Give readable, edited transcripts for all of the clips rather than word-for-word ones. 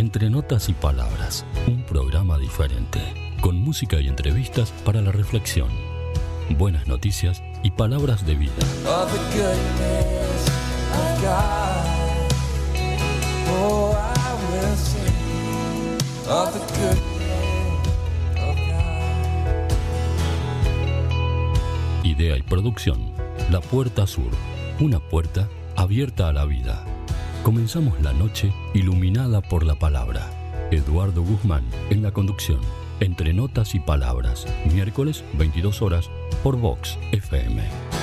Entre Notas y Palabras, un programa diferente, con música y entrevistas para la reflexión, buenas noticias y palabras de vida. Of the goodness of God, oh, I will sing of the goodness of God. Idea y producción, La Puerta Sur, una puerta abierta a la vida. Comenzamos la noche iluminada por la palabra. Eduardo Guzmán en la conducción. Entre Notas y Palabras, miércoles 22 horas por Vox FM.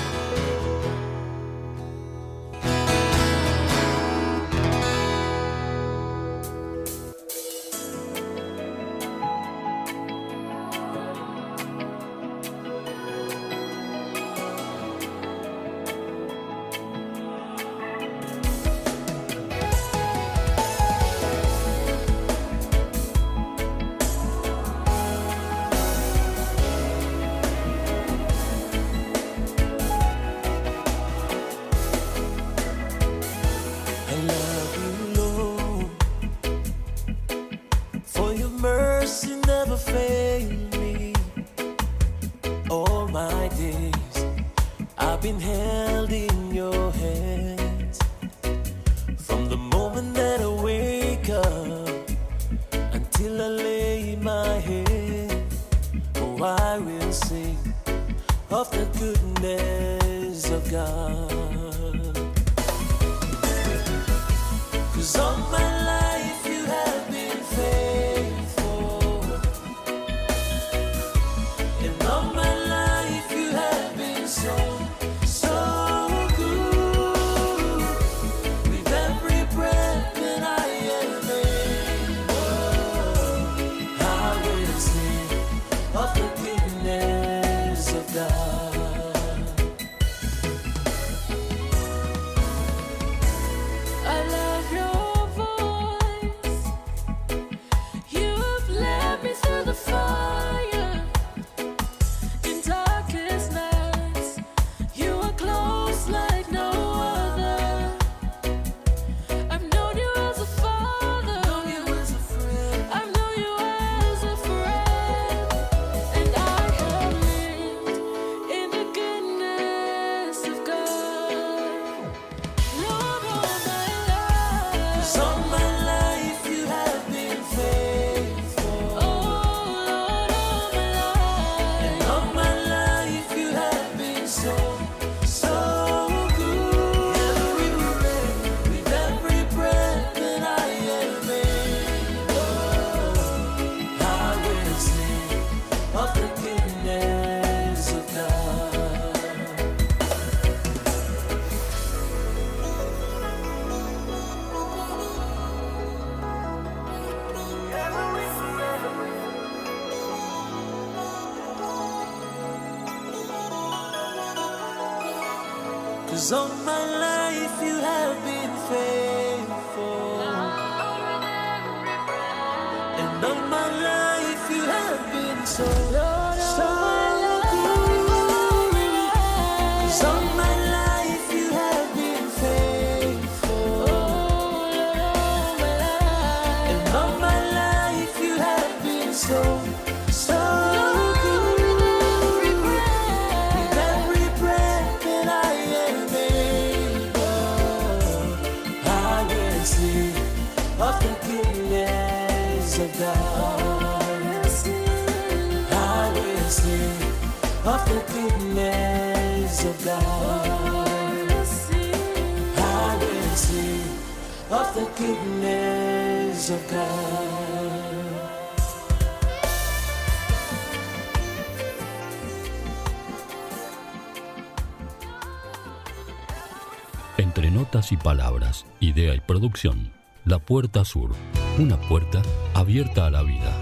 Entre Notas y Palabras, idea y producción, La Puerta Sur, una puerta abierta a la vida.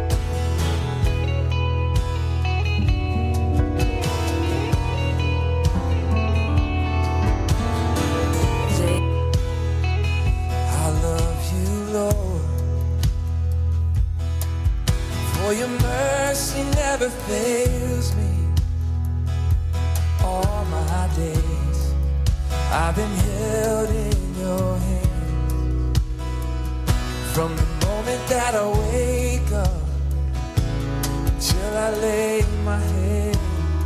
I love you, Lord, for your mercy never fails me. All my days I've been held in your hand from the moment that I wake up, till I lay my head,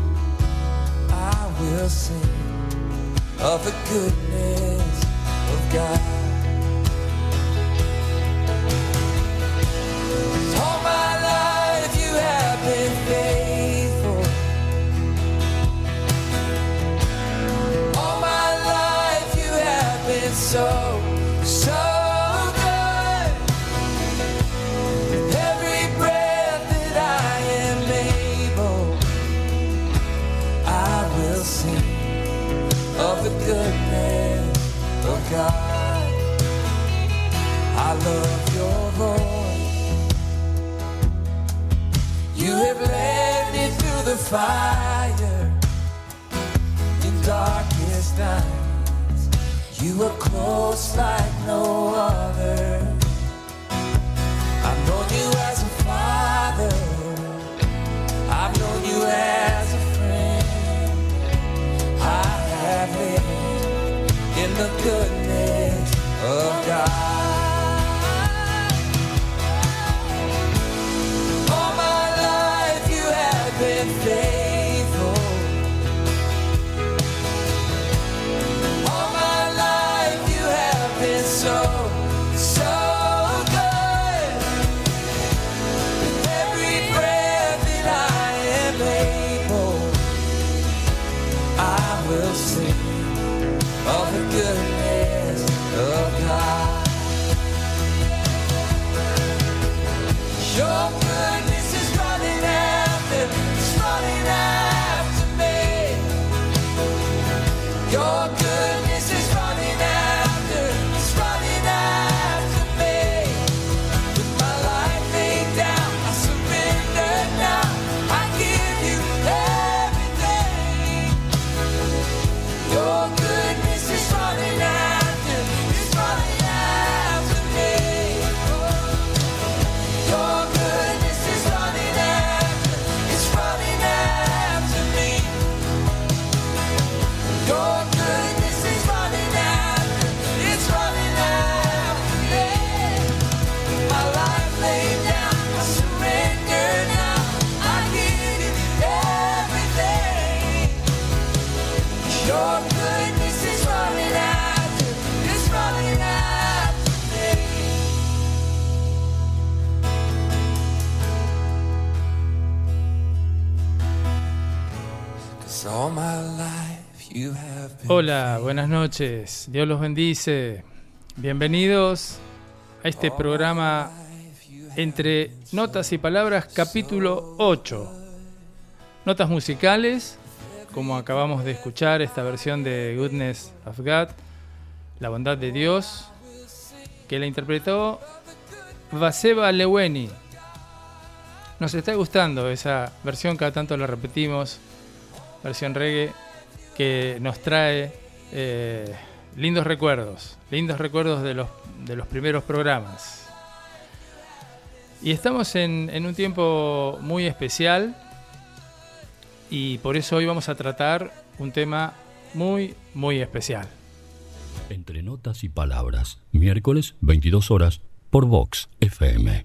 I will sing of the goodness of God. All my life you have been faithful. All my life you have been so good. With every breath that I am able, I will sing of the goodness of God. I love your voice. You have led me through the fire in darkest nights. You are close like no other. I've known you as a father, I've known you as a friend. I have lived in the goodness of God. All my life you have been faithful. All my life you have been so good. With every breath that I am able, I will sing of the goodness of God. Your goodness is running after, it's running after me. Your goodness is running after, it's running after me. With my life laid down, I surrender now. I give you everything. Your goodness is running after, it's running after me. Your goodness is running after, it's running after me. Your goodness is running after, it's running after me. My life laid down, I surrender now. I give you everything. Your goodness is running after, it's running after me. 'Cause all my life you have been. Hola, buenas noches. Dios los bendice. Bienvenidos a este programa Entre Notas y Palabras, capítulo 8. Notas musicales, como acabamos de escuchar, esta versión de Goodness of God, la bondad de Dios, que la interpretó Vaseva Leweni. Nos está gustando esa versión, cada tanto la repetimos, versión reggae, que nos trae lindos recuerdos de los primeros programas. Y estamos en un tiempo muy especial, y por eso hoy vamos a tratar un tema muy, muy especial. Entre Notas y Palabras, miércoles 22 horas por Vox FM.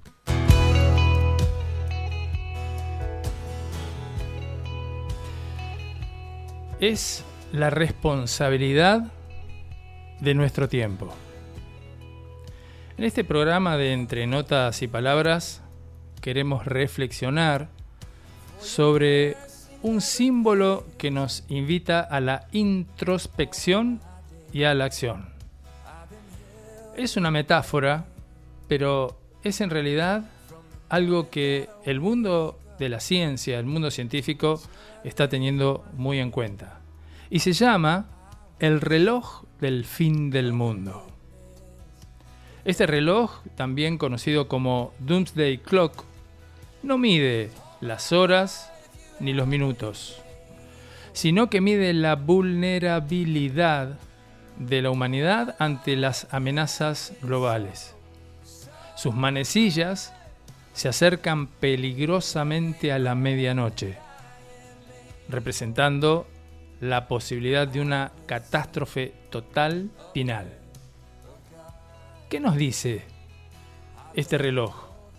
Es la responsabilidad de nuestro tiempo. En este programa de Entre Notas y Palabras queremos reflexionar sobre un símbolo que nos invita a la introspección y a la acción. Es una metáfora, pero es en realidad algo que el mundo de la ciencia, el mundo científico, está teniendo muy en cuenta. Y se llama el reloj del fin del mundo. Este reloj, también conocido como Doomsday Clock, no mide las horas ni los minutos, sino que mide la vulnerabilidad de la humanidad ante las amenazas globales. Sus manecillas se acercan peligrosamente a la medianoche, representando la posibilidad de una catástrofe total final. ¿Qué nos dice este reloj?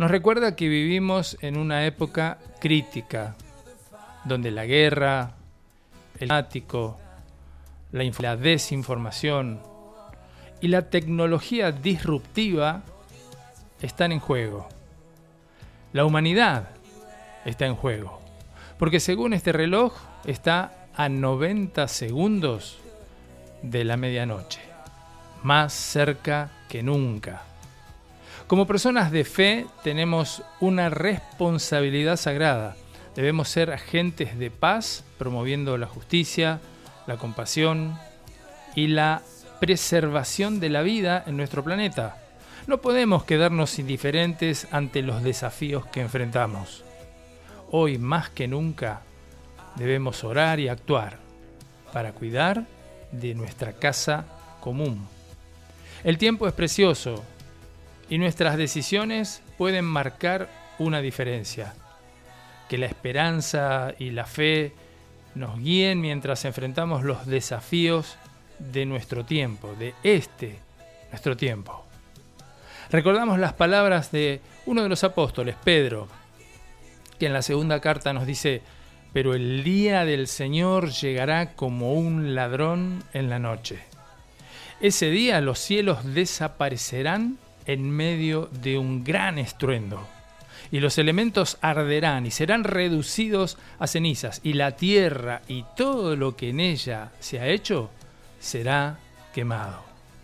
Nos recuerda que vivimos en una época crítica, donde la guerra, el climático, la desinformación y la tecnología disruptiva están en juego. La humanidad está en juego, porque según este reloj está a 90 segundos de la medianoche, más cerca que nunca. Como personas de fe tenemos una responsabilidad sagrada. Debemos ser agentes de paz, promoviendo la justicia, la compasión y la preservación de la vida en nuestro planeta. No podemos quedarnos indiferentes ante los desafíos que enfrentamos. Hoy más que nunca debemos orar y actuar para cuidar de nuestra casa común. El tiempo es precioso y nuestras decisiones pueden marcar una diferencia. Que la esperanza y la fe nos guíen mientras enfrentamos los desafíos de nuestro tiempo, nuestro tiempo. Recordamos las palabras de uno de los apóstoles, Pedro, que en la segunda carta nos dice: pero el día del Señor llegará como un ladrón en la noche. Ese día los cielos desaparecerán en medio de un gran estruendo, y los elementos arderán y serán reducidos a cenizas, y la tierra y todo lo que en ella se ha hecho será quemado.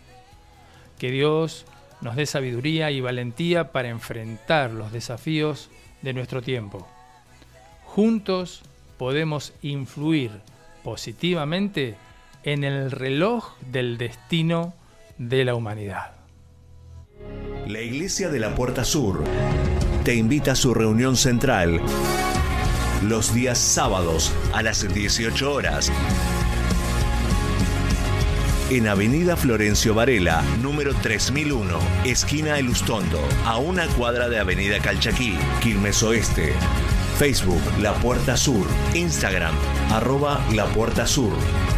Que Dios nos dé sabiduría y valentía para enfrentar los desafíos de nuestro tiempo. Juntos podemos influir positivamente en el reloj del destino de la humanidad. La Iglesia de la Puerta Sur te invita a su reunión central los días sábados a las 18 horas en Avenida Florencio Varela, número 3001, esquina Elustondo, a una cuadra de Avenida Calchaquí, Quilmes Oeste. Facebook La Puerta Sur, Instagram @La Puerta Sur.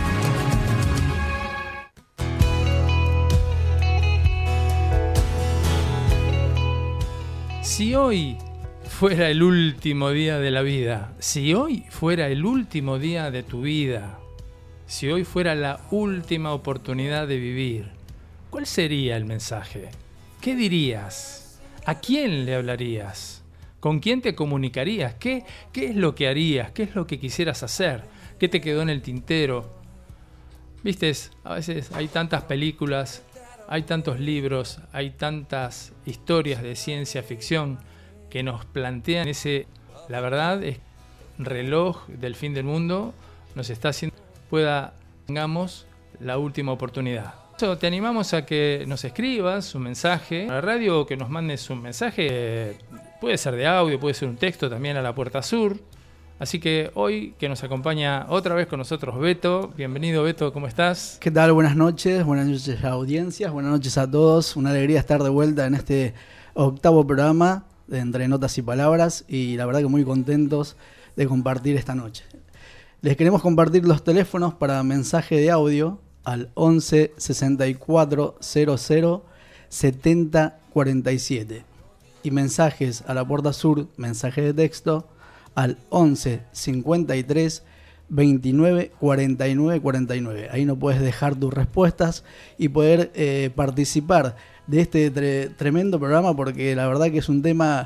Si hoy fuera el último día de la vida, si hoy fuera el último día de tu vida, si hoy fuera la última oportunidad de vivir, ¿cuál sería el mensaje? ¿Qué dirías? ¿A quién le hablarías? ¿Con quién te comunicarías? ¿Qué es lo que harías? ¿Qué es lo que quisieras hacer? ¿Qué te quedó en el tintero? Vistes, a veces hay tantas películas, hay tantos libros, hay tantas historias de ciencia ficción que nos plantean la verdad es reloj del fin del mundo nos está haciendo tengamos la última oportunidad. Te animamos a que nos escribas un mensaje a la radio o que nos mandes un mensaje, puede ser de audio, puede ser un texto también a La Puerta Sur. Así que hoy que nos acompaña otra vez con nosotros Beto. Bienvenido Beto, ¿cómo estás? ¿Qué tal? Buenas noches a audiencias, buenas noches a todos. Una alegría estar de vuelta en este 8º programa de Entre Notas y Palabras y la verdad que muy contentos de compartir esta noche. Les queremos compartir los teléfonos para mensaje de audio al 11 64 00 70 47 y mensajes a La Puerta Sur, mensaje de texto al 11 53 29 49 49. Ahí no puedes dejar tus respuestas y poder participar de este tremendo programa porque la verdad que es un tema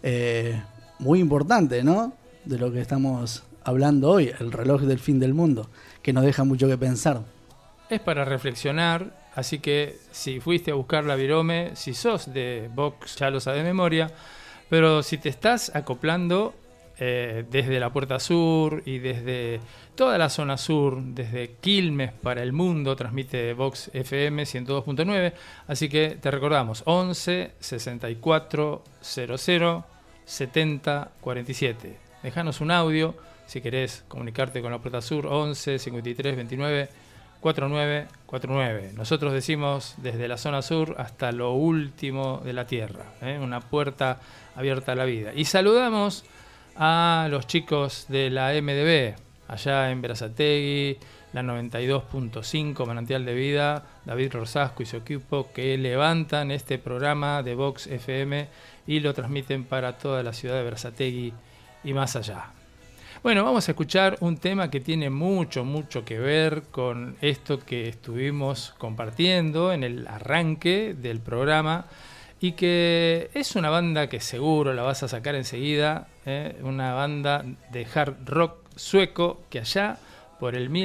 muy importante, ¿no? De lo que estamos hablando hoy, el reloj del fin del mundo, que nos deja mucho que pensar. Es para reflexionar, así que si fuiste a buscar la virome, si sos de Vox ya lo sabes de memoria, pero si te estás acoplando desde la Puerta Sur y desde toda la zona sur, desde Quilmes para el mundo, transmite Vox FM 102.9, así que te recordamos 11 64 00 70 47. Déjanos un audio si querés comunicarte con la Puerta Sur, 11 53 29 49 49. Nosotros decimos desde la zona sur hasta lo último de la tierra, una puerta abierta a la vida. Y saludamos a los chicos de la MDB, allá en Berazategui, la 92.5 Manantial de Vida, David Rosasco y su equipo, que levantan este programa de Vox FM y lo transmiten para toda la ciudad de Berazategui y más allá. Bueno, vamos a escuchar un tema que tiene mucho que ver con esto que estuvimos compartiendo en el arranque del programa, y que es una banda que seguro la vas a sacar enseguida, una banda de hard rock sueco que allá por el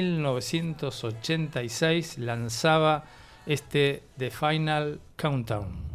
1986 lanzaba The Final Countdown.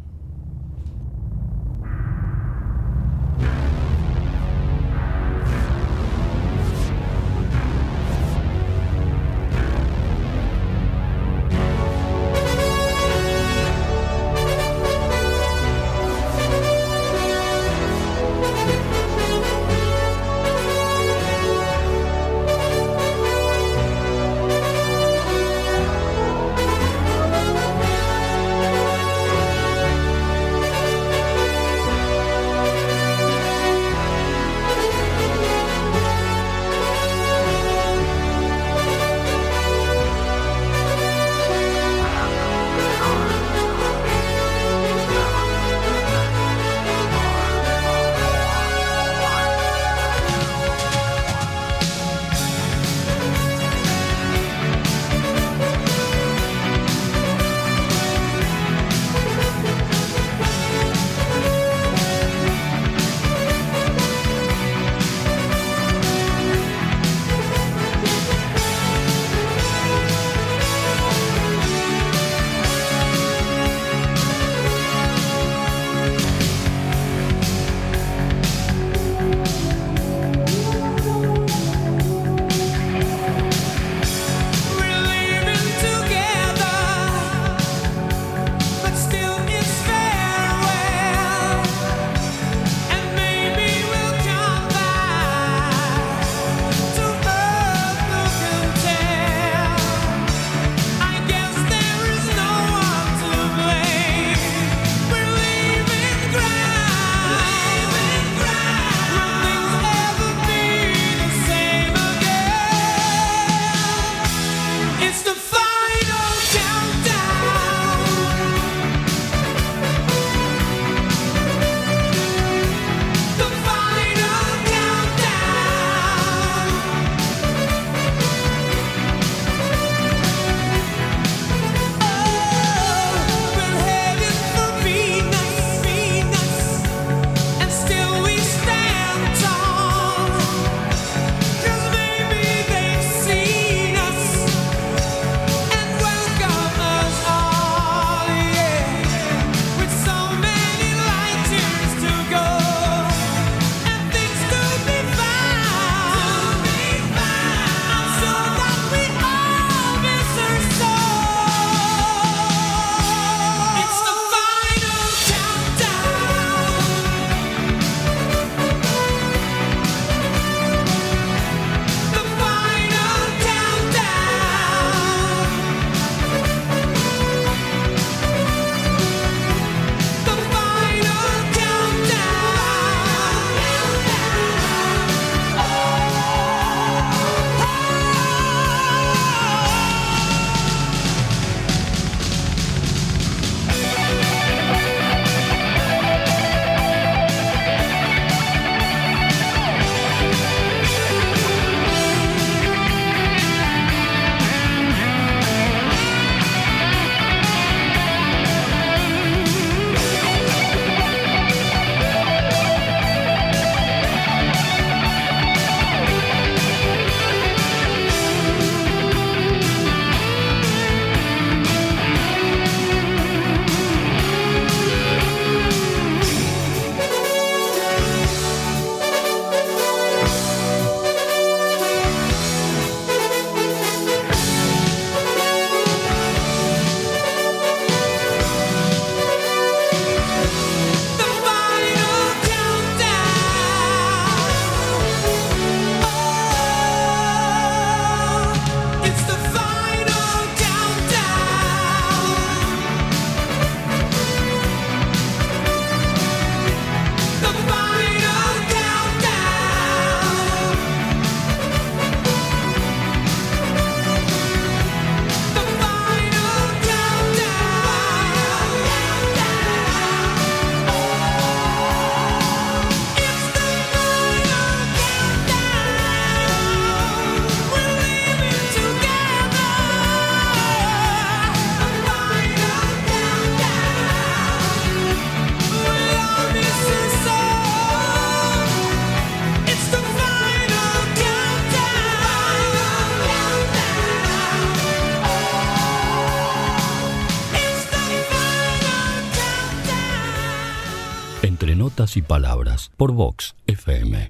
Entre Notas y Palabras, por Vox FM.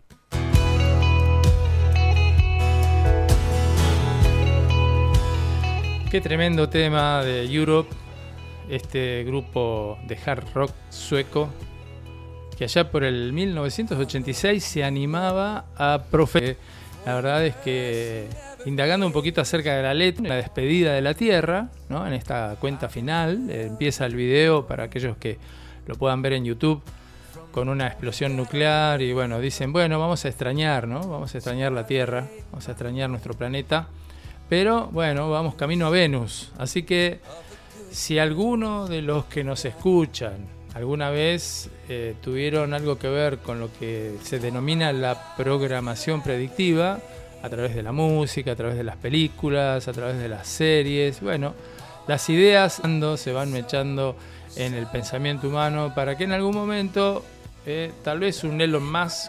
Qué tremendo tema de Europe, este grupo de hard rock sueco que allá por el 1986 se animaba a La verdad es que indagando un poquito acerca de la letra, la despedida de la Tierra, ¿no? En esta cuenta final, empieza el video para aquellos que lo puedan ver en YouTube con una explosión nuclear y bueno, dicen, bueno, vamos a extrañar, ¿no? Vamos a extrañar la Tierra, vamos a extrañar nuestro planeta, pero bueno, vamos camino a Venus. Así que si alguno de los que nos escuchan alguna vez tuvieron algo que ver con lo que se denomina la programación predictiva, a través de la música, a través de las películas, a través de las series, bueno, las ideas se van mechando en el pensamiento humano para que en algún momento tal vez un Elon Musk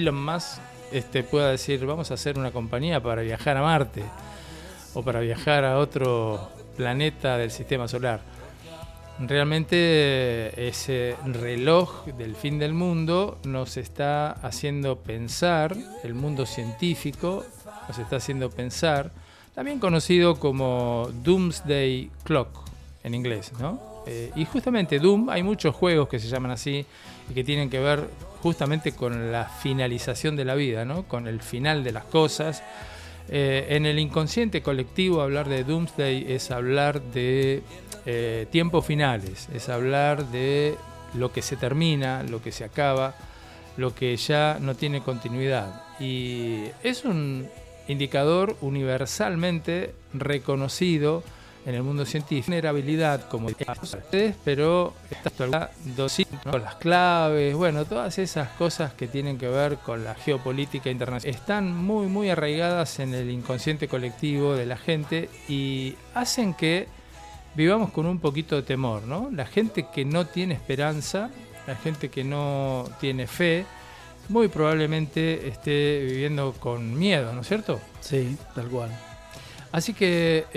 pueda decir, vamos a hacer una compañía para viajar a Marte o para viajar a otro planeta del sistema solar. Realmente ese reloj del fin del mundo nos está haciendo pensar, el mundo científico nos está haciendo pensar, también conocido como Doomsday Clock en inglés, ¿no? Y justamente Doom, hay muchos juegos que se llaman así y que tienen que ver justamente con la finalización de la vida, ¿no? Con el final de las cosas. En el inconsciente colectivo hablar de Doomsday es hablar de tiempos finales, es hablar de lo que se termina, lo que se acaba, lo que ya no tiene continuidad. Y es un indicador universalmente reconocido en el mundo científico. Vulnerabilidad, como ustedes, pero con las claves, bueno, todas esas cosas que tienen que ver con la geopolítica internacional están muy, muy arraigadas en el inconsciente colectivo de la gente y hacen que vivamos con un poquito de temor, ¿no? La gente que no tiene esperanza, la gente que no tiene fe, muy probablemente esté viviendo con miedo, ¿no es cierto? Sí, tal cual. Así que,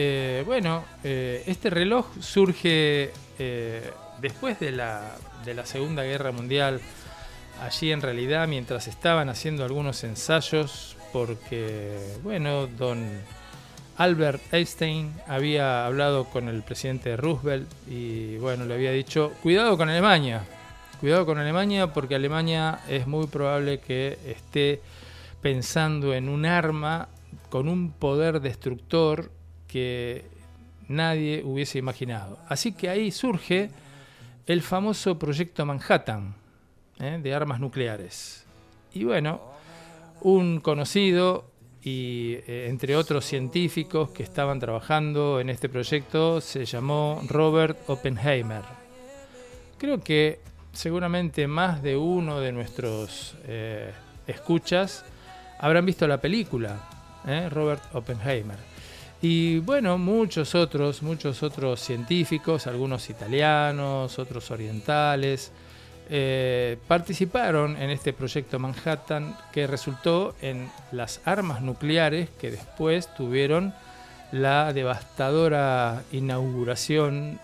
este reloj surge después de la Segunda Guerra Mundial. Allí en realidad, mientras estaban haciendo algunos ensayos, porque, bueno, don Albert Einstein había hablado con el presidente Roosevelt y, bueno, le había dicho, cuidado con Alemania porque Alemania es muy probable que esté pensando en un arma con un poder destructor que nadie hubiese imaginado. Así que ahí surge el famoso proyecto Manhattan, de armas nucleares. Y bueno, un conocido y entre otros científicos que estaban trabajando en este proyecto se llamó Robert Oppenheimer. Creo que seguramente más de uno de nuestros escuchas habrán visto la película, Robert Oppenheimer. Y bueno, muchos otros científicos, algunos italianos, otros orientales, participaron en este proyecto Manhattan que resultó en las armas nucleares que después tuvieron la devastadora inauguración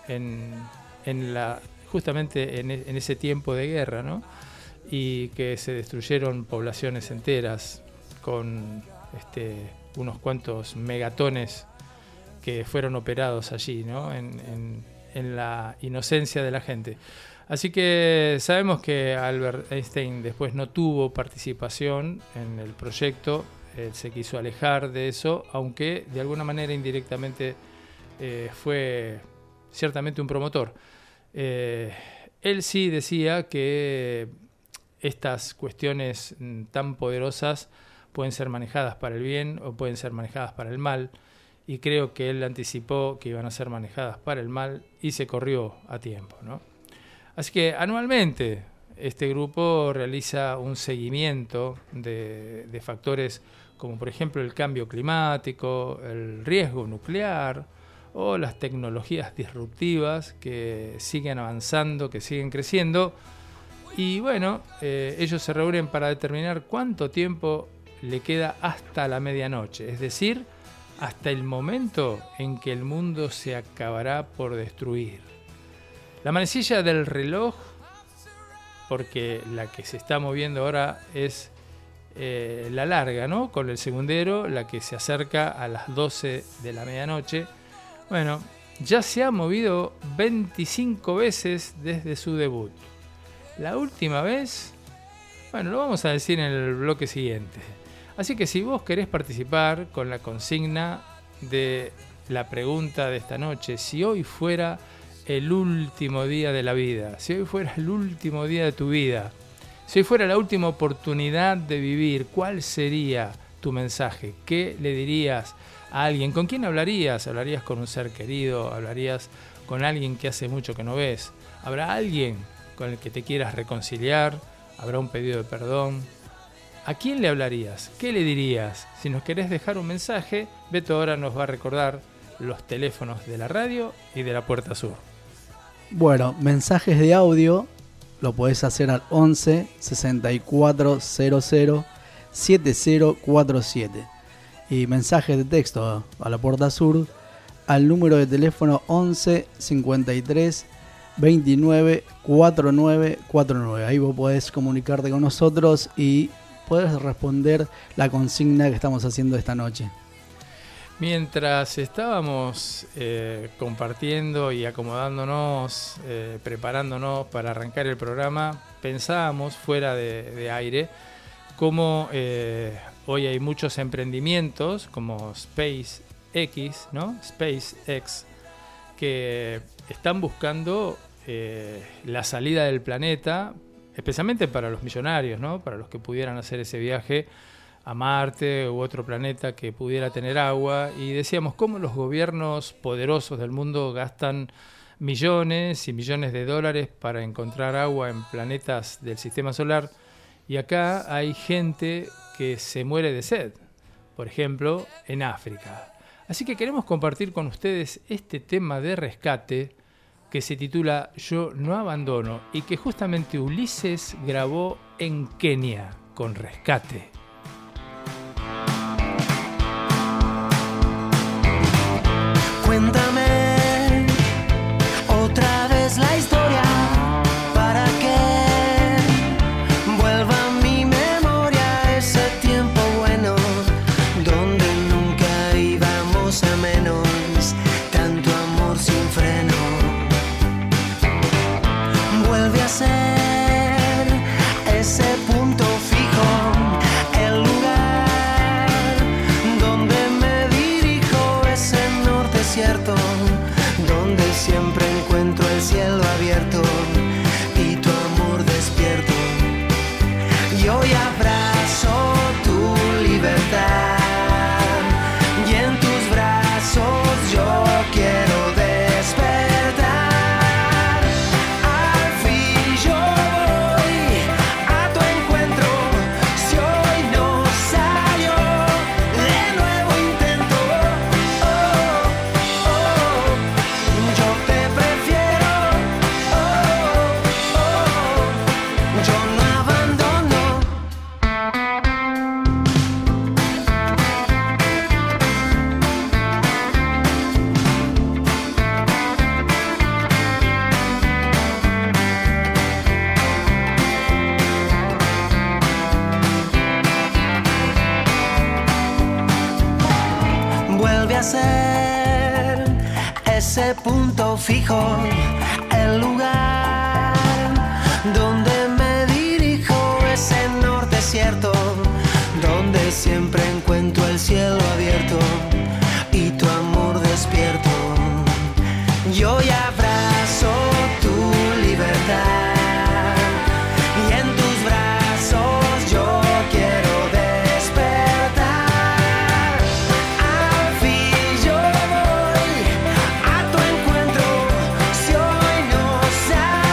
justamente en ese tiempo de guerra, ¿no? Y que se destruyeron poblaciones enteras con unos cuantos megatones que fueron operados allí, ¿no? En la inocencia de la gente. Así que sabemos que Albert Einstein después no tuvo participación en el proyecto, él se quiso alejar de eso, aunque de alguna manera indirectamente fue ciertamente un promotor. Él sí decía que estas cuestiones tan poderosas pueden ser manejadas para el bien o pueden ser manejadas para el mal, y creo que él anticipó que iban a ser manejadas para el mal y se corrió a tiempo, ¿no? Así que anualmente este grupo realiza un seguimiento de factores como por ejemplo el cambio climático, el riesgo nuclear o las tecnologías disruptivas que siguen avanzando, que siguen creciendo. Y bueno, ellos se reúnen para determinar cuánto tiempo le queda hasta la medianoche, es decir, hasta el momento en que el mundo se acabará por destruir. La manecilla del reloj porque la que se está moviendo ahora es la larga, ¿no? Con el segundero, la que se acerca a las 12 de la medianoche. Bueno, ya se ha movido 25 veces desde su debut. La última vez, bueno, lo vamos a decir en el bloque siguiente. Así que si vos querés participar con la consigna de la pregunta de esta noche, si hoy fuera el último día de la vida, si hoy fuera el último día de tu vida, si hoy fuera la última oportunidad de vivir, ¿cuál sería tu mensaje? ¿Qué le dirías a alguien? ¿Con quién hablarías? ¿Hablarías con un ser querido? ¿Hablarías con alguien que hace mucho que no ves? ¿Habrá alguien con el que te quieras reconciliar? ¿Habrá un pedido de perdón? ¿A quién le hablarías? ¿Qué le dirías? Si nos querés dejar un mensaje, Beto ahora nos va a recordar los teléfonos de la radio y de la Puerta Sur. Bueno, mensajes de audio lo podés hacer al 11 6400 7047. Y mensajes de texto a la Puerta Sur al número de teléfono 11 53 29 49 49. Ahí vos podés comunicarte con nosotros y podés responder la consigna que estamos haciendo esta noche. Mientras estábamos compartiendo y acomodándonos, preparándonos para arrancar el programa, pensábamos fuera de aire cómo hoy hay muchos emprendimientos como SpaceX, ¿no? SpaceX, que están buscando la salida del planeta, especialmente para los millonarios, ¿no? Para los que pudieran hacer ese viaje a Marte u otro planeta que pudiera tener agua. Y decíamos cómo los gobiernos poderosos del mundo gastan millones y millones de dólares para encontrar agua en planetas del sistema solar, y acá hay gente que se muere de sed, por ejemplo, en África. Así que queremos compartir con ustedes este tema de rescate que se titula Yo no abandono, y que justamente Ulises grabó en Kenia con Rescate. Cuéntame otra vez la historia para que vuelva a mi memoria ese tiempo bueno donde nunca íbamos a menos, tanto amor sin freno. Vuelve a ser ese punto fijo, el lugar donde me dirijo, ese norte cierto, donde siempre encuentro el cielo abierto y tu amor despierto. Y hoy abrazo tu libertad y en tus brazos yo quiero despertar. Al fin yo voy a tu encuentro, si hoy no salió, de nuevo intento. Oh, oh, yo te prefiero. Oh, oh, yo no abandono. Vuelve a ser ese punto fijo, el lugar donde me dirijo, ese norte cierto, donde siempre encuentro el cielo abierto y tu amor despierto. Y hoy abrazo tu libertad y en tus brazos yo quiero despertar. Al fin yo voy a tu encuentro, si hoy no salió.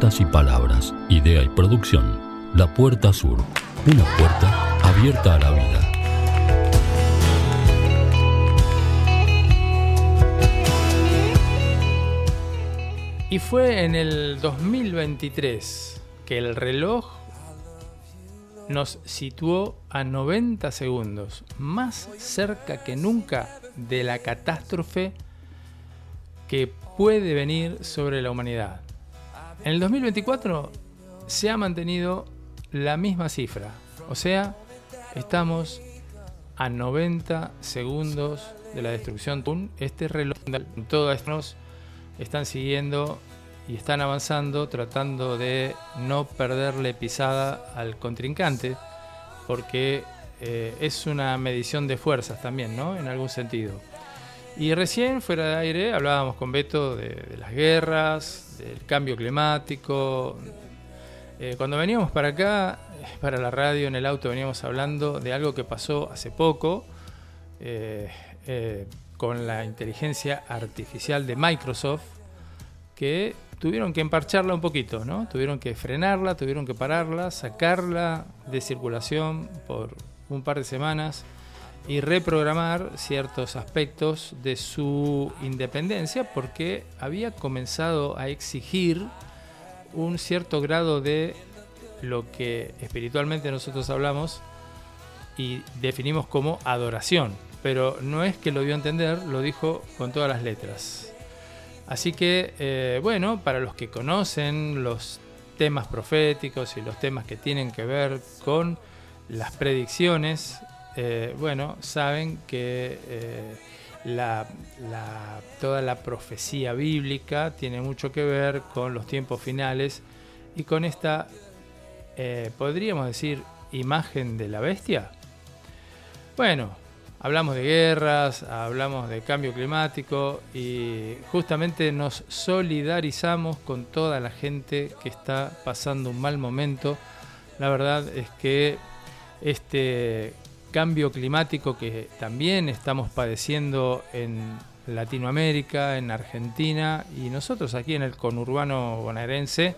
notas y palabras, idea y producción, La Puerta Sur, una puerta abierta a la vida. Y fue en el 2023 que el reloj nos situó a 90 segundos, más cerca que nunca de la catástrofe que puede venir sobre la humanidad. En el 2024 se ha mantenido la misma cifra, o sea, estamos a 90 segundos de la destrucción. Este reloj, todo esto nos están siguiendo y están avanzando tratando de no perderle pisada al contrincante, porque es una medición de fuerzas también, ¿no? En algún sentido. Y recién, fuera de aire, hablábamos con Beto de las guerras, del cambio climático. Cuando veníamos para acá, para la radio, en el auto, veníamos hablando de algo que pasó hace poco, con la inteligencia artificial de Microsoft, que tuvieron que emparcharla un poquito, ¿no? Tuvieron que frenarla, tuvieron que pararla, sacarla de circulación por un par de semanas y reprogramar ciertos aspectos de su independencia, porque había comenzado a exigir un cierto grado de lo que espiritualmente nosotros hablamos y definimos como adoración. Pero no es que lo dio a entender, lo dijo con todas las letras. Así que, bueno, para los que conocen los temas proféticos y los temas que tienen que ver con las predicciones, bueno, saben que toda la profecía bíblica tiene mucho que ver con los tiempos finales y con esta, podríamos decir, imagen de la bestia. Bueno, hablamos de guerras, hablamos de cambio climático y justamente nos solidarizamos con toda la gente que está pasando un mal momento. La verdad es que este cambio climático que también estamos padeciendo en Latinoamérica, en Argentina y nosotros aquí en el conurbano bonaerense,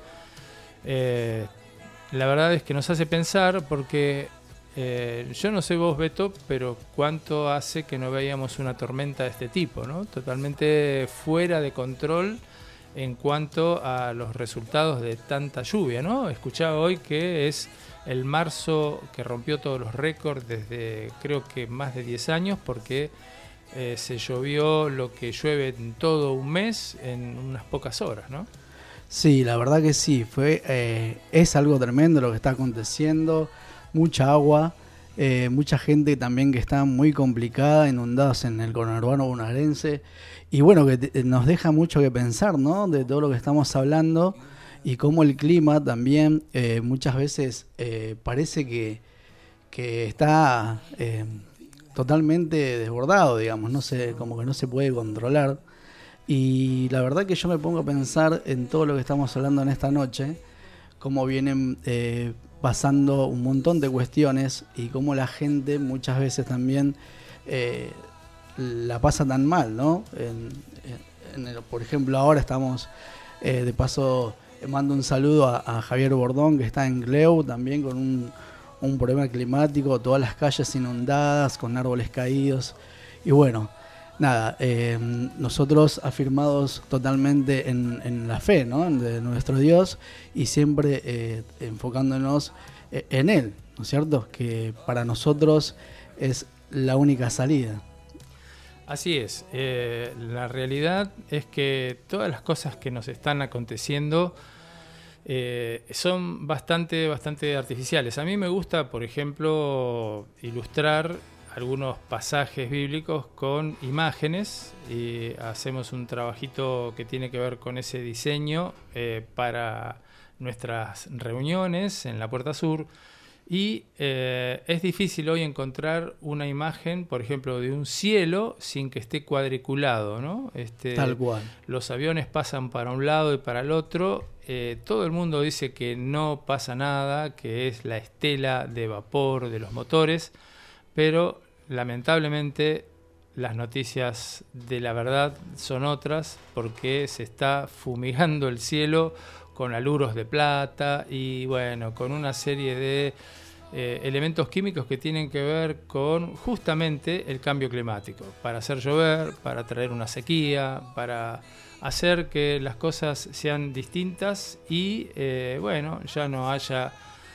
la verdad es que nos hace pensar porque yo no sé vos, Beto, pero cuánto hace que no veíamos una tormenta de este tipo, ¿no? Totalmente fuera de control en cuanto a los resultados de tanta lluvia, ¿no? Escuchaba hoy que es el marzo que rompió todos los récords desde creo que más de 10 años, porque se llovió lo que llueve en todo un mes en unas pocas horas, ¿no? Sí, la verdad que sí, es algo tremendo lo que está aconteciendo. Mucha agua, mucha gente también que está muy complicada, inundados en el conurbano bonaerense. Y bueno, que nos deja mucho que pensar, ¿no? De todo lo que estamos hablando y cómo el clima también muchas veces parece que está totalmente desbordado, digamos, no sé, como que no se puede controlar. Y la verdad que yo me pongo a pensar en todo lo que estamos hablando en esta noche, cómo vienen pasando un montón de cuestiones y cómo la gente muchas veces también la pasa tan mal, ¿no? Por ejemplo, ahora estamos, de paso, mando un saludo a Javier Bordón, que está en Gleu, también con un problema climático, todas las calles inundadas, con árboles caídos. Y bueno, nada, nosotros afirmados totalmente en la fe, ¿no? De nuestro Dios y siempre enfocándonos en Él, ¿no es cierto? Que para nosotros es la única salida. Así es, la realidad es que todas las cosas que nos están aconteciendo son bastante artificiales. A mí me gusta, por ejemplo, ilustrar algunos pasajes bíblicos con imágenes y hacemos un trabajito que tiene que ver con ese diseño para nuestras reuniones en la Puerta Sur. Y es difícil hoy encontrar una imagen, por ejemplo, de un cielo sin que esté cuadriculado, ¿no? Tal cual. Los aviones pasan para un lado y para el otro. Todo el mundo dice que no pasa nada, que es la estela de vapor de los motores, pero lamentablemente las noticias de la verdad son otras, porque se está fumigando el cielo con aluros de plata y bueno, con una serie de elementos químicos que tienen que ver con justamente el cambio climático, para hacer llover, para traer una sequía, para hacer que las cosas sean distintas y bueno, ya no haya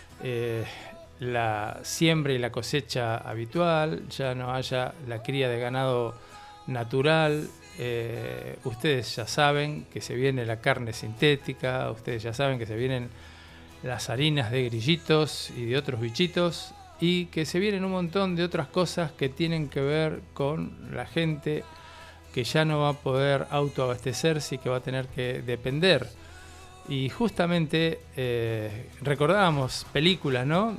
la siembra y la cosecha habitual, ya no haya la cría de ganado natural. Ustedes ya saben que se viene la carne sintética, ustedes ya saben que se vienen las harinas de grillitos y de otros bichitos y que se vienen un montón de otras cosas que tienen que ver con la gente que ya no va a poder autoabastecerse y que va a tener que depender. Y justamente recordábamos películas, ¿no?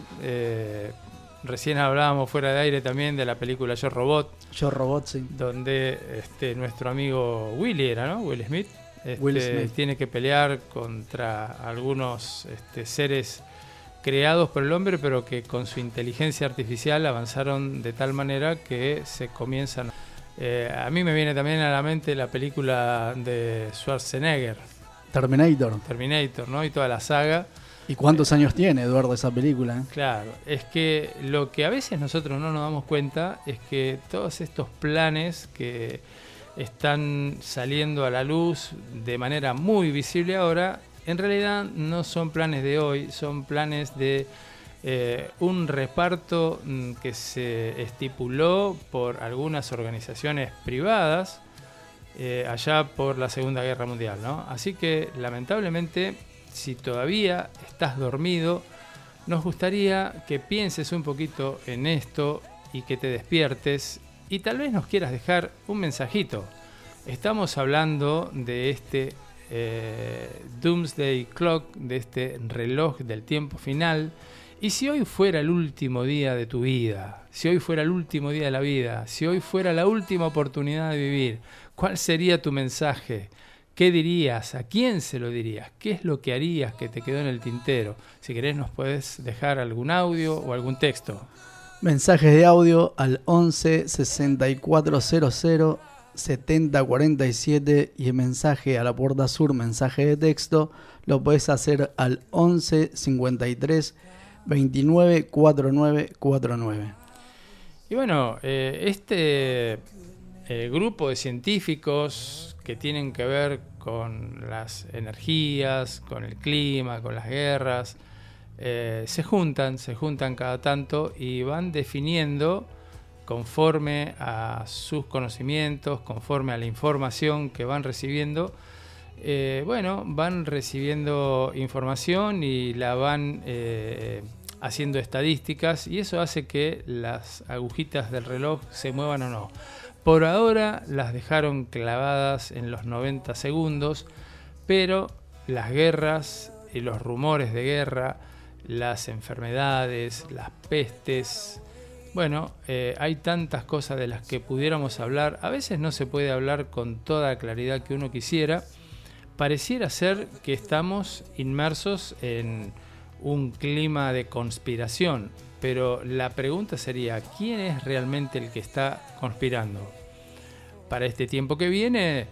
Recién hablábamos fuera de aire también de la película Yo Robot. Yo Robot, sí. Donde nuestro amigo Willy era, ¿no? Will Smith. Will Smith. Tiene que pelear contra algunos seres creados por el hombre, pero que con su inteligencia artificial avanzaron de tal manera que se comienzan... a mí me viene también a la mente la película de Schwarzenegger, Terminator, ¿no? Y toda la saga. ¿Y cuántos años tiene, Eduardo, esa película? Claro, es que lo que a veces nosotros no nos damos cuenta es que todos estos planes que están saliendo a la luz de manera muy visible ahora, en realidad no son planes de hoy, son planes de un reparto que se estipuló por algunas organizaciones privadas allá por la Segunda Guerra Mundial, ¿no? Así que, lamentablemente, si todavía estás dormido, nos gustaría que pienses un poquito en esto y que te despiertes y tal vez nos quieras dejar un mensajito. Estamos hablando de este Doomsday Clock, de este reloj del tiempo final. Y si hoy fuera el último día de tu vida, si hoy fuera el último día de la vida, si hoy fuera la última oportunidad de vivir, ¿cuál sería tu mensaje? ¿Qué dirías? ¿A quién se lo dirías? ¿Qué es lo que harías que te quedó en el tintero? Si querés nos podés dejar algún audio o algún texto. Mensajes de audio al 11 6400 7047 y el mensaje a la Puerta Sur, mensaje de texto, lo podés hacer al 11 53 29 49 49. Y bueno, grupo de científicos que tienen que ver con las energías, con el clima, con las guerras, se juntan cada tanto y van definiendo conforme a sus conocimientos, conforme a la información que van recibiendo. Van recibiendo información y la van haciendo estadísticas y eso hace que las agujitas del reloj se muevan o no. Por ahora las dejaron clavadas en los 90 segundos, pero las guerras y los rumores de guerra, las enfermedades, las pestes, hay tantas cosas de las que pudiéramos hablar. A veces no se puede hablar con toda la claridad que uno quisiera. Pareciera ser que estamos inmersos en un clima de conspiración, pero la pregunta sería, ¿quién es realmente el que está conspirando? Para este tiempo que viene,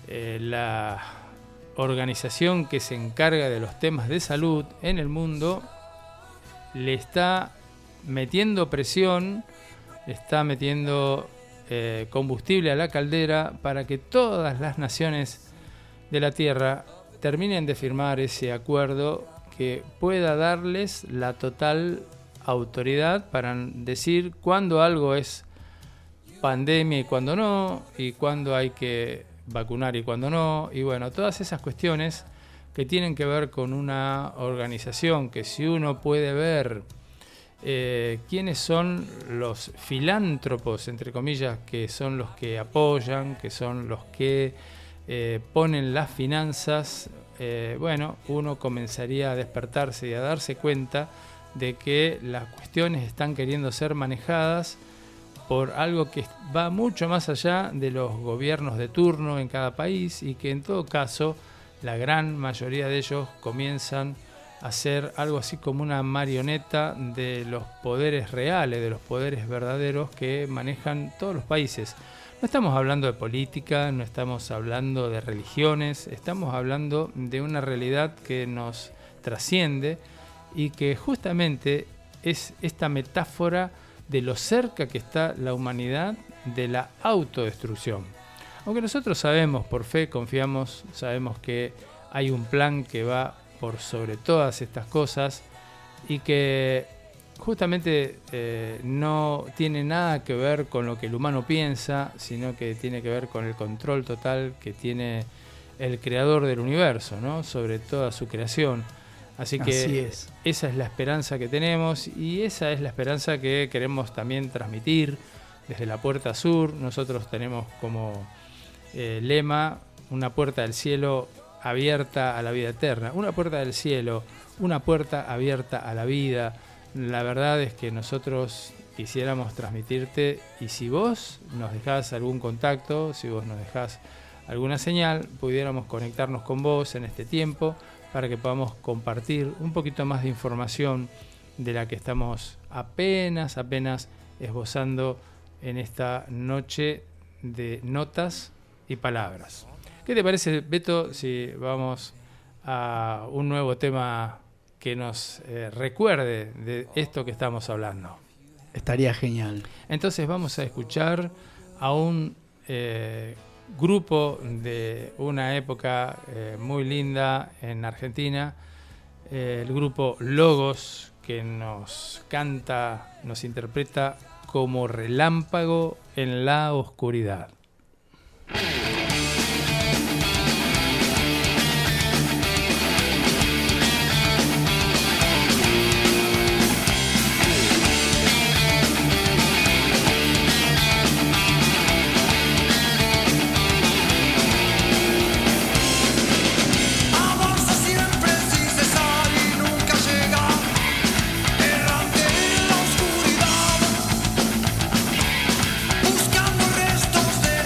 la organización que se encarga de los temas de salud en el mundo le está metiendo presión, le está metiendo combustible a la caldera para que todas las naciones de la Tierra terminen de firmar ese acuerdo que pueda darles la total autoridad para decir cuándo algo es pandemia y cuándo no, y cuándo hay que vacunar y cuándo no, y todas esas cuestiones que tienen que ver con una organización que, si uno puede ver quiénes son los filántropos, entre comillas, que son los que apoyan, que son los que ponen las finanzas, uno comenzaría a despertarse y a darse cuenta de que las cuestiones están queriendo ser manejadas por algo que va mucho más allá de los gobiernos de turno en cada país y que en todo caso la gran mayoría de ellos comienzan a ser algo así como una marioneta de los poderes reales, de los poderes verdaderos que manejan todos los países. No estamos hablando de política, no estamos hablando de religiones, estamos hablando de una realidad que nos trasciende y que justamente es esta metáfora de lo cerca que está la humanidad de la autodestrucción. Aunque nosotros sabemos, por fe, confiamos, sabemos que hay un plan que va por sobre todas estas cosas y que justamente no tiene nada que ver con lo que el humano piensa, sino que tiene que ver con el control total que tiene el creador del universo, ¿no? Sobre toda su creación. Así que esa es la esperanza que tenemos y esa es la esperanza que queremos también transmitir desde la Puerta Sur. Nosotros tenemos como lema una puerta del cielo abierta a la vida eterna. Una puerta del cielo, una puerta abierta a la vida. La verdad es que nosotros quisiéramos transmitirte y si vos nos dejás algún contacto, si vos nos dejás alguna señal, pudiéramos conectarnos con vos en este tiempo para que podamos compartir un poquito más de información de la que estamos apenas esbozando en esta noche de notas y palabras. ¿Qué te parece, Beto, si vamos a un nuevo tema que nos recuerde de esto que estamos hablando? Estaría genial. Entonces vamos a escuchar a un grupo de una época muy linda en Argentina, el grupo Logos, que nos canta, nos interpreta como Relámpago en la Oscuridad. Avanza siempre sin cesar y nunca llega, errante en la oscuridad, buscando restos de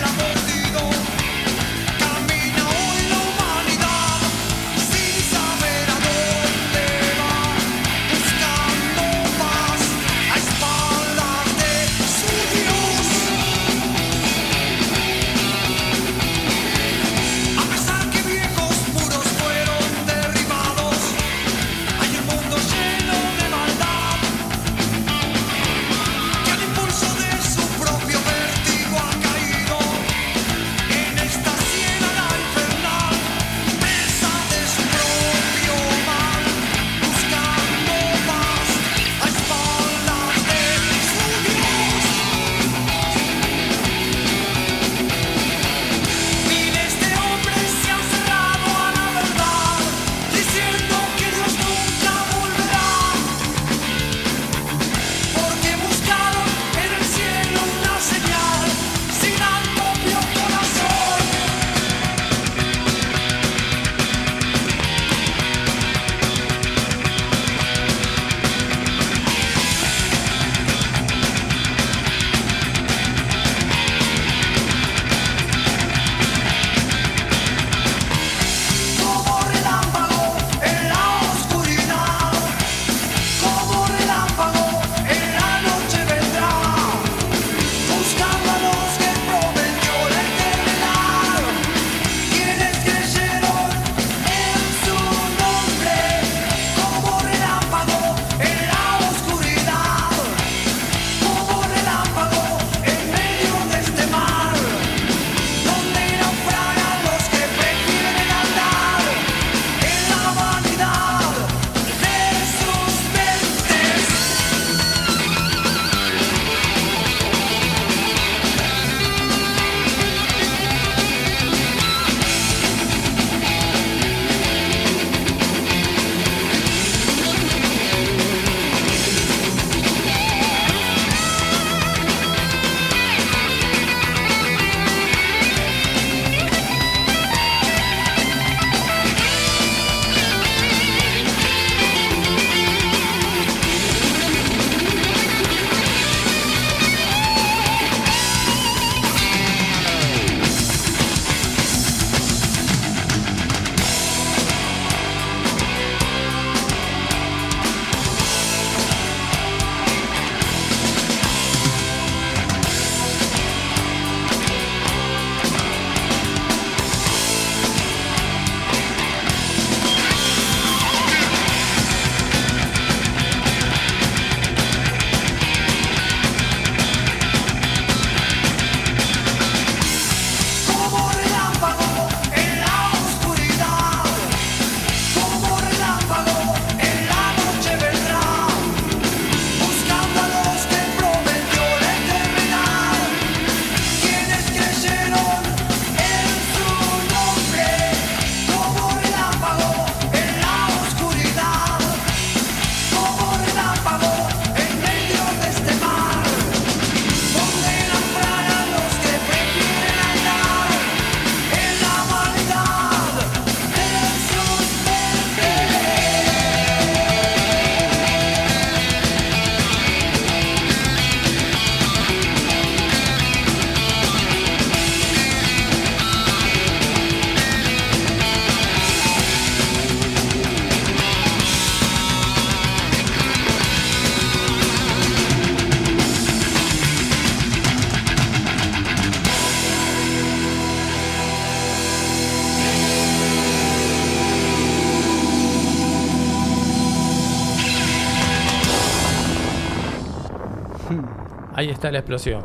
Ahí está la explosión.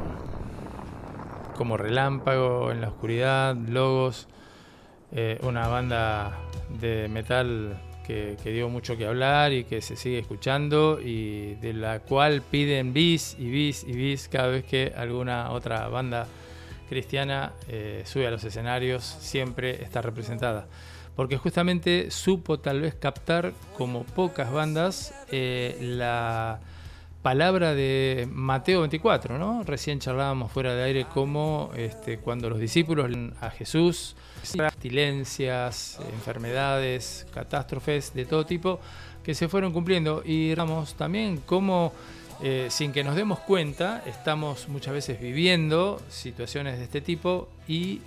Como relámpago en la oscuridad, Logos, una banda de metal que dio mucho que hablar y que se sigue escuchando y de la cual piden bis y bis y bis cada vez que alguna otra banda cristiana sube a los escenarios, siempre está representada. Porque justamente supo tal vez captar, como pocas bandas, la palabra de Mateo 24, ¿no? Recién charlábamos fuera de aire cómo cuando los discípulos a Jesús, pestilencias, enfermedades, catástrofes de todo tipo que se fueron cumpliendo, y vemos también cómo sin que nos demos cuenta estamos muchas veces viviendo situaciones de este tipo y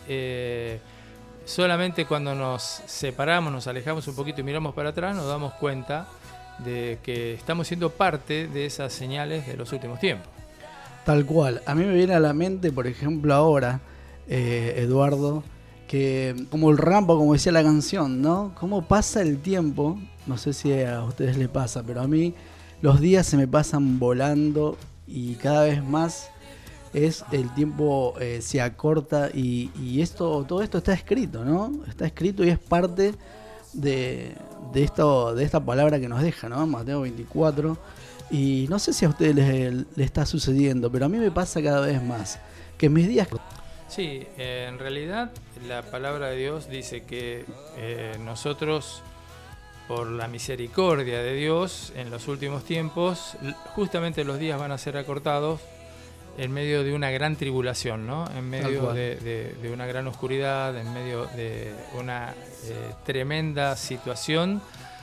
solamente cuando nos separamos, nos alejamos un poquito y miramos para atrás nos damos cuenta de que estamos siendo parte de esas señales de los últimos tiempos. Tal cual. A mí me viene a la mente, por ejemplo, ahora, Eduardo, que como el rampo, como decía la canción, ¿no? Cómo pasa el tiempo, no sé si a ustedes les pasa, pero a mí los días se me pasan volando y cada vez más el tiempo se acorta y todo esto está escrito, ¿no? Está escrito y es parte de esta palabra que nos deja, ¿no? Mateo 24. Y no sé si a ustedes les está sucediendo, pero a mí me pasa cada vez más que mis días... Sí, en realidad la palabra de Dios dice que nosotros, por la misericordia de Dios, en los últimos tiempos, justamente los días van a ser acortados en medio de una gran tribulación, ¿no? En medio de una gran oscuridad, en medio de una tremenda situación.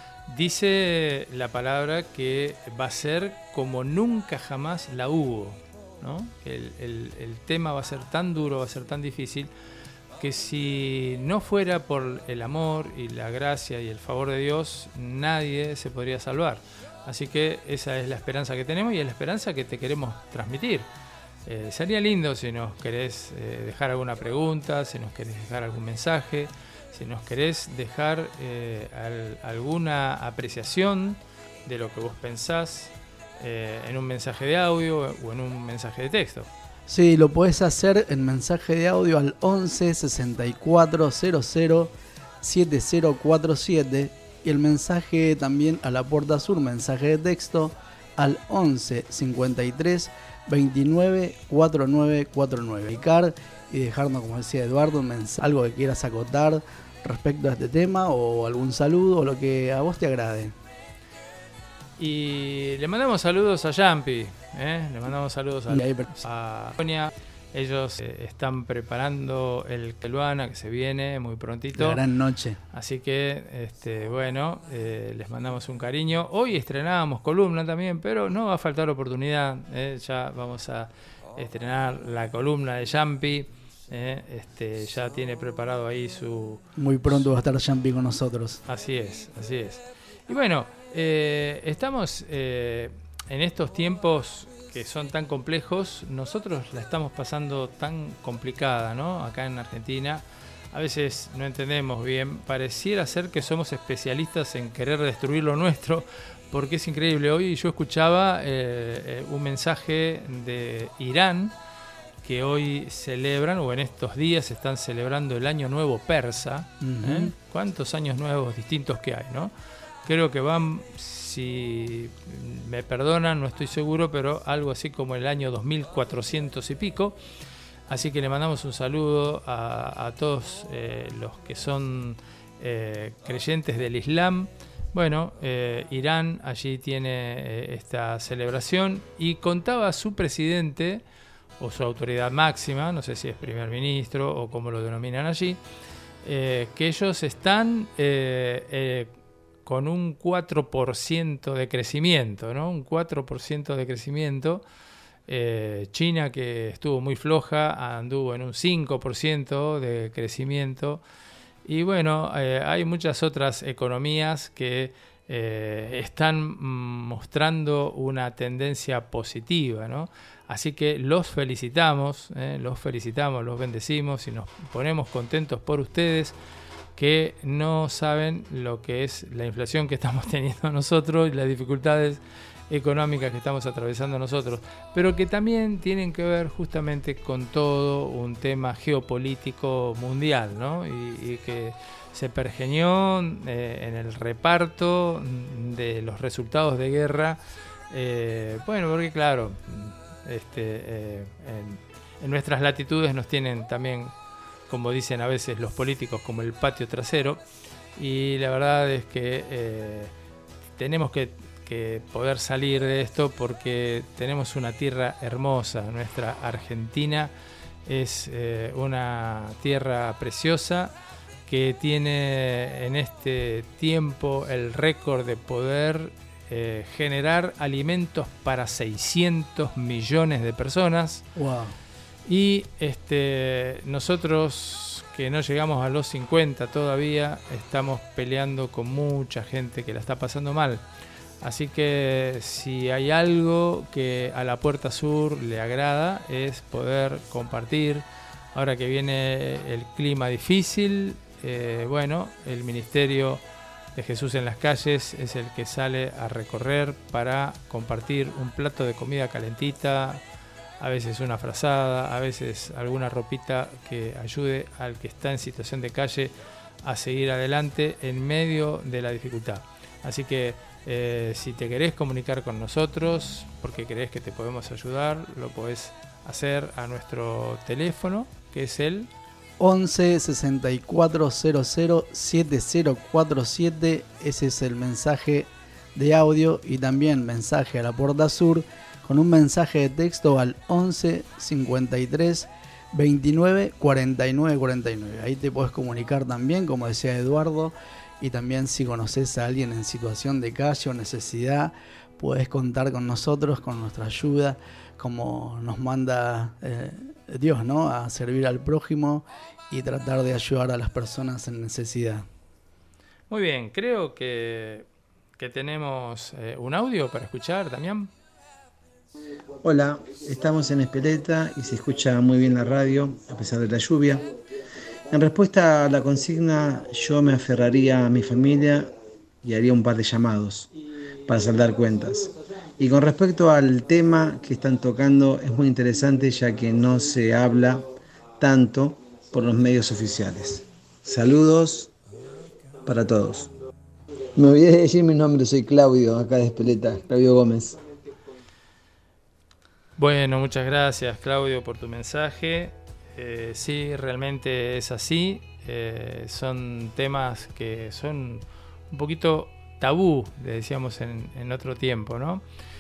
Dice la palabra que va a ser como nunca jamás la hubo, ¿no? El tema va a ser tan duro, va a ser tan difícil, que si no fuera por el amor y la gracia y el favor de Dios, nadie se podría salvar. Así que esa es la esperanza que tenemos y es la esperanza que te queremos transmitir. Sería lindo si nos querés dejar alguna pregunta, si nos querés dejar algún mensaje, si nos querés dejar alguna apreciación de lo que vos pensás en un mensaje de audio o en un mensaje de texto. Sí, lo podés hacer en mensaje de audio al 11 64 00 7047 y el mensaje también a la Puerta Sur, mensaje de texto al 11 53 29 4949 y dejarnos, como decía Eduardo, un mensaje, algo que quieras acotar respecto a este tema o algún saludo o lo que a vos te agrade. Y le mandamos saludos a Yampi, le mandamos saludos a Sonia. Ellos están preparando el Keluana que se viene muy prontito. La gran noche. Así que, les mandamos un cariño. Hoy estrenábamos columna también, pero no va a faltar oportunidad. Ya vamos a estrenar la columna de Yampi. Ya tiene preparado ahí su... Muy pronto va a estar Yampi con nosotros. Así es, así es. Y bueno, estamos en estos tiempos que son tan complejos, nosotros la estamos pasando tan complicada, ¿no? Acá en Argentina, a veces no entendemos bien, pareciera ser que somos especialistas en querer destruir lo nuestro, porque es increíble. Hoy yo escuchaba un mensaje de Irán, que hoy celebran, o en estos días están celebrando el Año Nuevo Persa. Uh-huh. ¿Cuántos años nuevos distintos que hay, no? Creo que van, si me perdonan, no estoy seguro, pero algo así como el año 2400 y pico. Así que le mandamos un saludo a todos los que son creyentes del Islam. Bueno, Irán allí tiene esta celebración y contaba su presidente o su autoridad máxima, no sé si es primer ministro o como lo denominan allí, que ellos están... con un 4% de crecimiento, ¿no? Un 4% de crecimiento. China, que estuvo muy floja, anduvo en un 5% de crecimiento. Y bueno, hay muchas otras economías que están mostrando una tendencia positiva, ¿no? Así que los felicitamos, los bendecimos y nos ponemos contentos por ustedes, que no saben lo que es la inflación que estamos teniendo nosotros y las dificultades económicas que estamos atravesando nosotros, pero que también tienen que ver justamente con todo un tema geopolítico mundial, ¿no? Y que se pergeñó en el reparto de los resultados de guerra. Bueno, porque claro, en nuestras latitudes nos tienen también, como dicen a veces los políticos, como el patio trasero, y la verdad es que tenemos que poder salir de esto porque tenemos una tierra hermosa. Nuestra Argentina es una tierra preciosa que tiene en este tiempo el récord de poder generar alimentos para 600 millones de personas. Wow. Y nosotros, que no llegamos a los 50 todavía, estamos peleando con mucha gente que la está pasando mal. Así que si hay algo que a la Puerta Sur le agrada es poder compartir. Ahora que viene el clima difícil, bueno, el Ministerio de Jesús en las Calles es el que sale a recorrer para compartir un plato de comida calentita, a veces una frazada, a veces alguna ropita que ayude al que está en situación de calle a seguir adelante en medio de la dificultad. Así que si te querés comunicar con nosotros porque crees que te podemos ayudar, lo podés hacer a nuestro teléfono, que es el 11 64 00 7047. Ese es el mensaje de audio, y también mensaje a la Puerta Sur con un mensaje de texto al 11 53 29 49 49. Ahí te podés comunicar también, como decía Eduardo. Y también si conoces a alguien en situación de calle o necesidad, puedes contar con nosotros, con nuestra ayuda, como nos manda Dios, ¿no? A servir al prójimo y tratar de ayudar a las personas en necesidad. Muy bien, creo que tenemos un audio para escuchar, Damián. Hola, estamos en Espeleta y se escucha muy bien la radio a pesar de la lluvia. En respuesta a la consigna, yo me aferraría a mi familia y haría un par de llamados para saldar cuentas. Y con respecto al tema que están tocando, es muy interesante ya que no se habla tanto por los medios oficiales. Saludos para todos. Me olvidé de decir mi nombre, soy Claudio, acá de Espeleta, Claudio Gómez. Bueno, muchas gracias, Claudio, por tu mensaje. Sí, realmente es así. Son temas que son un poquito tabú, le decíamos en otro tiempo, ¿no?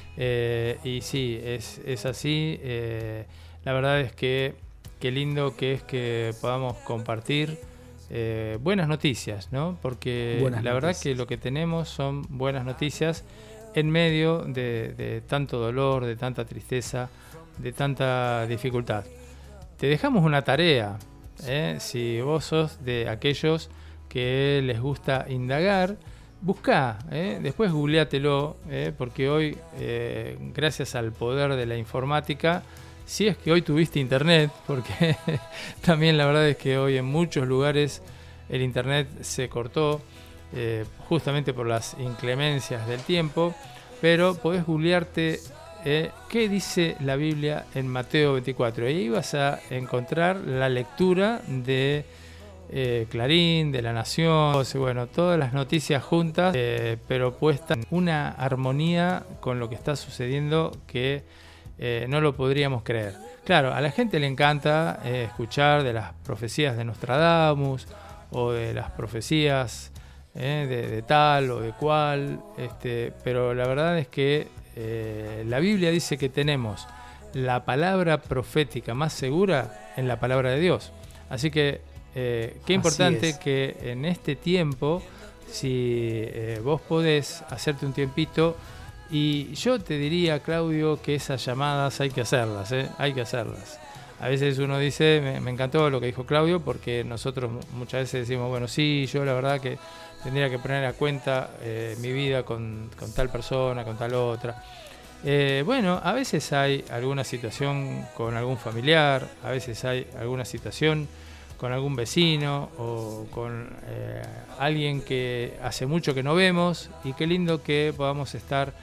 Y sí, es así. La verdad es que qué lindo que es que podamos compartir buenas noticias, ¿no? Porque la verdad que lo que tenemos son buenas noticias en medio de tanto dolor, de tanta tristeza, de tanta dificultad. Te dejamos una tarea, si vos sos de aquellos que les gusta indagar, buscá, después googleátelo, porque hoy, gracias al poder de la informática, si es que hoy tuviste internet, porque también la verdad es que hoy en muchos lugares el internet se cortó, justamente por las inclemencias del tiempo, pero podés googlearte qué dice la Biblia en Mateo 24. Ahí vas a encontrar la lectura de Clarín, de La Nación, bueno, todas las noticias juntas, pero puestas en una armonía con lo que está sucediendo que no lo podríamos creer. Claro, a la gente le encanta escuchar de las profecías de Nostradamus o de las profecías de tal o de cual, pero la verdad es que la Biblia dice que tenemos la palabra profética más segura en la palabra de Dios. Así que qué importante que en este tiempo, si vos podés hacerte un tiempito, y yo te diría, Claudio, que esas llamadas hay que hacerlas, hay que hacerlas. A veces uno dice, me encantó lo que dijo Claudio, porque nosotros muchas veces decimos, bueno, sí, yo la verdad que tendría que poner a cuenta mi vida con tal persona, con tal otra. Bueno, a veces hay alguna situación con algún familiar, a veces hay alguna situación con algún vecino o con alguien que hace mucho que no vemos, y qué lindo que podamos estar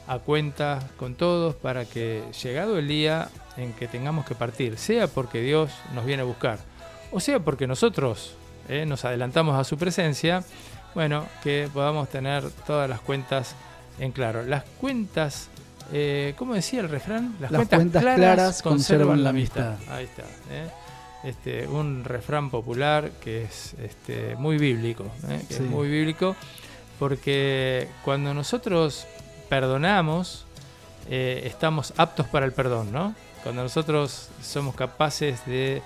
a cuenta con todos para que, llegado el día en que tengamos que partir, sea porque Dios nos viene a buscar, o sea porque nosotros nos adelantamos a su presencia, bueno, que podamos tener todas las cuentas en claro. Las cuentas, ¿cómo decía el refrán? Las cuentas claras conservan la amistad. Ahí está. Un refrán popular que es muy bíblico, que Sí. es muy bíblico, porque cuando nosotros perdonamos, estamos aptos para el perdón, ¿no? Cuando nosotros somos capaces de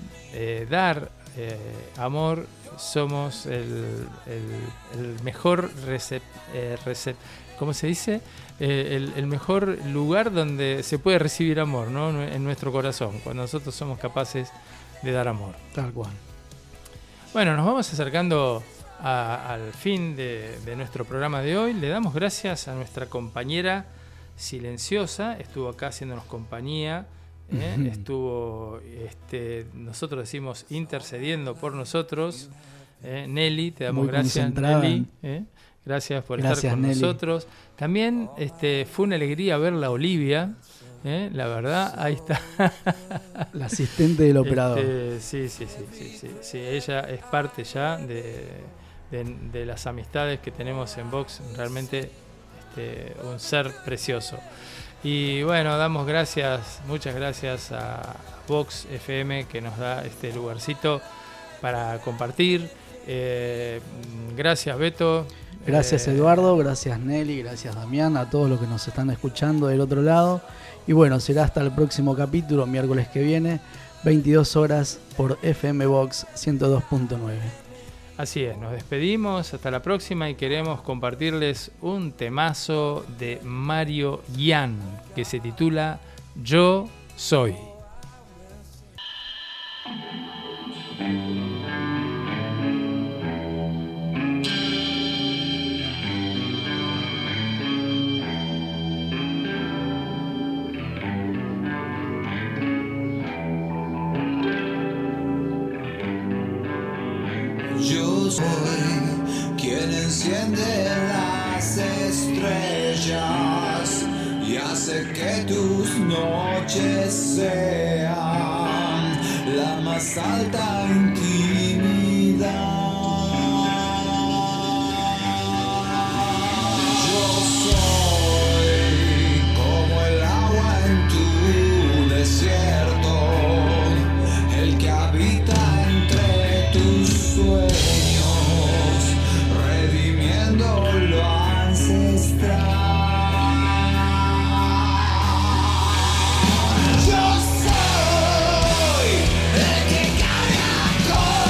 dar amor, somos el mejor ¿cómo se dice? El mejor lugar donde se puede recibir amor, ¿no? En nuestro corazón, cuando nosotros somos capaces de dar amor. Tal cual. Bueno, nos vamos acercando al fin de nuestro programa de hoy. Le damos gracias a nuestra compañera silenciosa, estuvo acá haciéndonos compañía, estuvo, nosotros decimos, intercediendo por nosotros. Nelly, te damos Muy gracias, concentrada. Nelly. Gracias por Gracias, estar con Nelly. nosotros. También fue una alegría verla a Olivia. La verdad, ahí está. La asistente del operador. Sí, ella es parte ya de las amistades que tenemos en Vox, realmente un ser precioso. Y bueno, damos muchas gracias a Vox FM que nos da este lugarcito para compartir. Gracias, Beto. Gracias, Eduardo, gracias, Nelly, gracias, Damián, a todos los que nos están escuchando del otro lado. Y bueno, será hasta el próximo capítulo, miércoles que viene, 22 horas por FM Vox 102.9. Así es, nos despedimos, hasta la próxima y queremos compartirles un temazo de Mario Ian que se titula Yo Soy. Yo soy quien enciende las estrellas y hace que tus noches sean la más alta intimidad. Yo soy como el agua en tu desierto, el que habita entre tus sueños, redimiendo lo ancestral. Yo soy el que carga con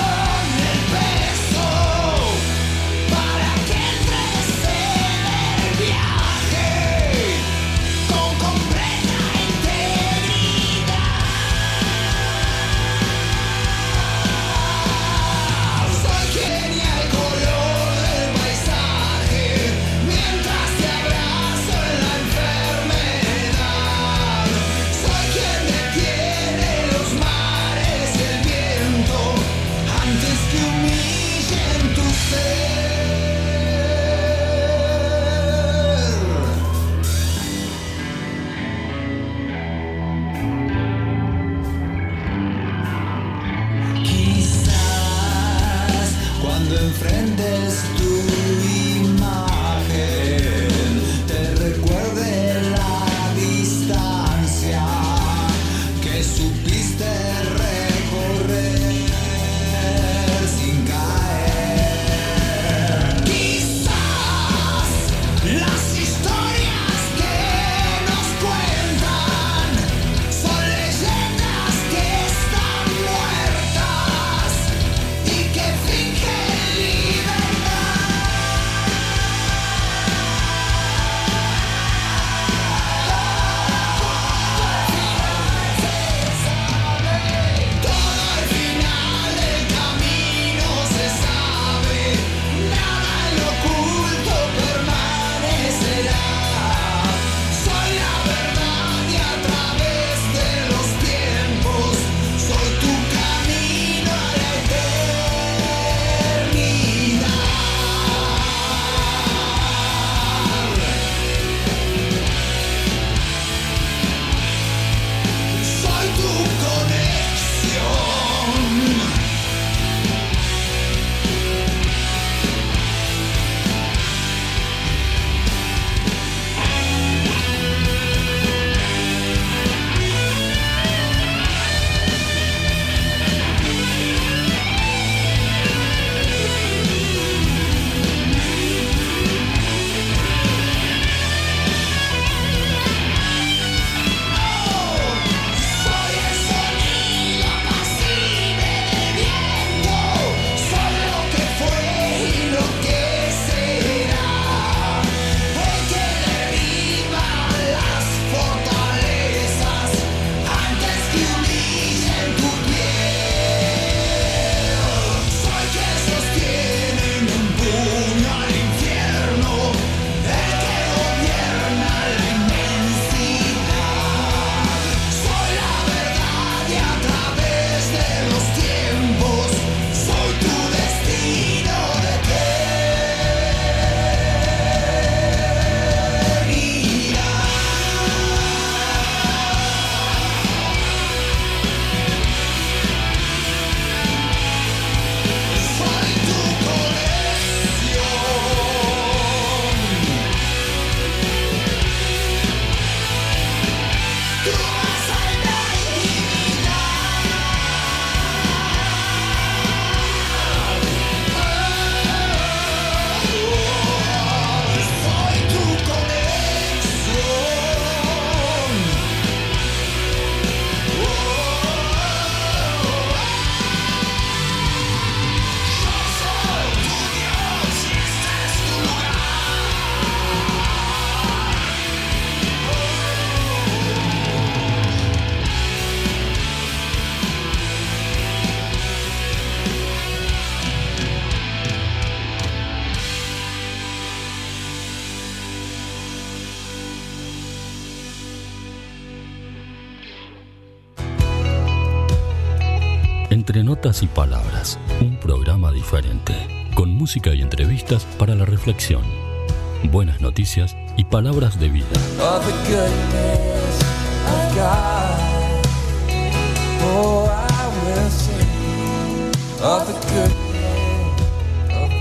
Entre Notas y Palabras, un programa diferente, con música y entrevistas para la reflexión, buenas noticias y palabras de vida. Of the goodness of God. Oh, I will sing of the goodness of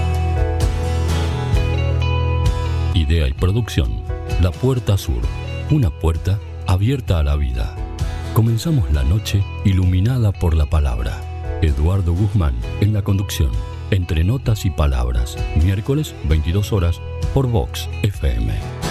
God. Idea y producción, La Puerta Sur, una puerta abierta a la vida. Comenzamos la noche iluminada por la palabra. Eduardo Guzmán en la conducción. Entre Notas y Palabras, miércoles 22 horas por Vox FM.